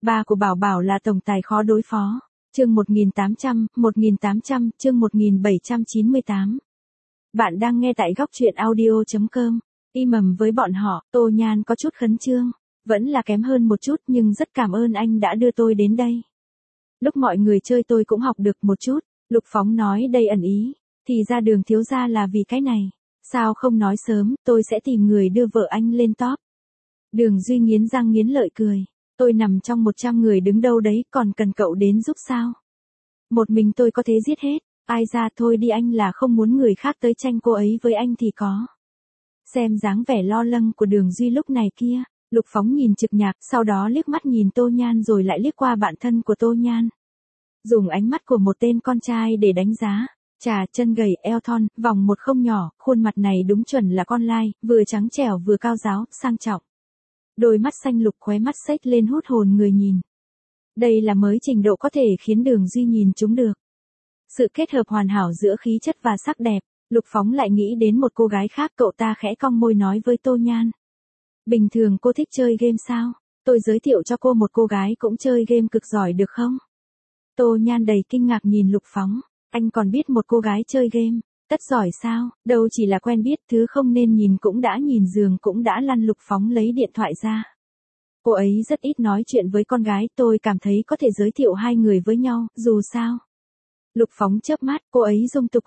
Ba của Bảo Bảo là tổng tài khó đối phó. Chương 1800, chương 1798. Bạn đang nghe tại góc truyện audio.com. Y mầm với bọn họ, Tô Nhan có chút khẩn trương. Vẫn là kém hơn một chút nhưng rất cảm ơn anh đã đưa tôi đến đây. Lúc mọi người chơi tôi cũng học được một chút. Lục Phóng nói đầy ẩn ý. Thì ra Đường thiếu gia là vì cái này. Sao không nói sớm, tôi sẽ tìm người đưa vợ anh lên top. Đường Duy nghiến răng nghiến lợi cười. Tôi nằm trong 100 người đứng đâu đấy, còn cần cậu đến giúp sao? Một mình tôi có thể giết hết. Ai ra thôi đi, anh là không muốn người khác tới tranh cô ấy với anh thì có. Xem dáng vẻ lo lắng của Đường Duy lúc này kia, Lục Phóng nhìn Trực Nhạc, sau đó liếc mắt nhìn Tô Nhan rồi lại liếc qua bạn thân của Tô Nhan. Dùng ánh mắt của một tên con trai để đánh giá. Chà, chân gầy, eo thon, vòng một không nhỏ, khuôn mặt này đúng chuẩn là con lai, vừa trắng trẻo vừa cao ráo, sang trọng. Đôi mắt xanh lục khóe mắt xếch lên hút hồn người nhìn. Đây là mới trình độ có thể khiến Đường Duy nhìn chúng được. Sự kết hợp hoàn hảo giữa khí chất và sắc đẹp, Lục Phóng lại nghĩ đến một cô gái khác, cậu ta khẽ cong môi nói với Tô Nhan. Bình thường cô thích chơi game sao? Tôi giới thiệu cho cô một cô gái cũng chơi game cực giỏi được không? Tô Nhan đầy kinh ngạc nhìn Lục Phóng. Anh còn biết một cô gái chơi game, tất giỏi sao? Đâu chỉ là quen biết, thứ không nên nhìn cũng đã nhìn, giường cũng đã lăn. Lục Phóng lấy điện thoại ra. Cô ấy rất ít nói chuyện với con gái, tôi cảm thấy có thể giới thiệu hai người với nhau, dù sao. Lục Phóng chớp mắt, cô ấy dung tục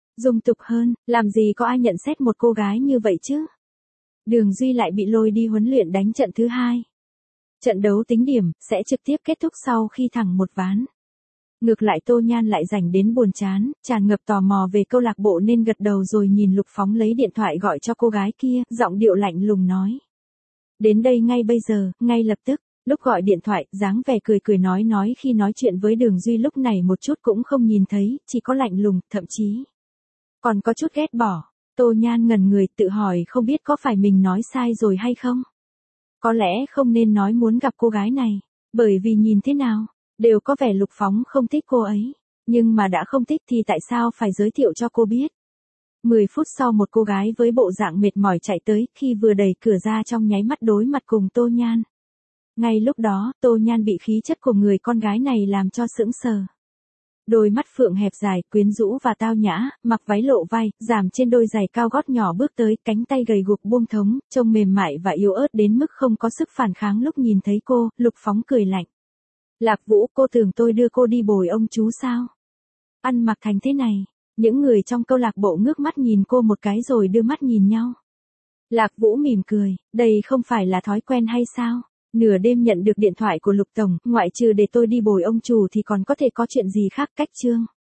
hơn, làm gì có ai nhận xét một cô gái như vậy chứ? Đường Duy lại bị lôi đi huấn luyện đánh trận thứ 2. Trận đấu tính điểm, sẽ trực tiếp kết thúc sau khi thẳng một ván. Ngược lại Tô Nhan lại rảnh đến buồn chán, tràn ngập tò mò về câu lạc bộ nên gật đầu rồi nhìn Lục Phóng lấy điện thoại gọi cho cô gái kia, giọng điệu lạnh lùng nói. Đến đây ngay bây giờ, ngay lập tức. Lúc gọi điện thoại, dáng vẻ cười nói khi nói chuyện với Đường Duy lúc này một chút cũng không nhìn thấy, chỉ có lạnh lùng, thậm chí còn có chút ghét bỏ. Tô Nhan ngẩn người tự hỏi không biết có phải mình nói sai rồi hay không. Có lẽ không nên nói muốn gặp cô gái này, bởi vì nhìn thế nào đều có vẻ Lục Phóng không thích cô ấy, nhưng mà đã không thích thì tại sao phải giới thiệu cho cô biết. 10 phút sau một cô gái với bộ dạng mệt mỏi chạy tới, khi vừa đẩy cửa ra trong nháy mắt đối mặt cùng Tô Nhan. Ngay lúc đó, Tô Nhan bị khí chất của người con gái này làm cho sững sờ. Đôi mắt phượng hẹp dài, quyến rũ và tao nhã, mặc váy lộ vai, giảm trên đôi giày cao gót nhỏ bước tới, cánh tay gầy guộc buông thống, trông mềm mại và yếu ớt đến mức không có sức phản kháng. Lúc nhìn thấy cô, Lục Phóng cười lạnh. Lạc Vũ, cô tưởng tôi đưa cô đi bồi ông chú sao? Ăn mặc thành thế này, những người trong câu lạc bộ ngước mắt nhìn cô một cái rồi đưa mắt nhìn nhau. Lạc Vũ mỉm cười, đây không phải là thói quen hay sao? Nửa đêm nhận được điện thoại của Lục Tổng, ngoại trừ để tôi đi bồi ông chủ thì còn có thể có chuyện gì khác. Cách chương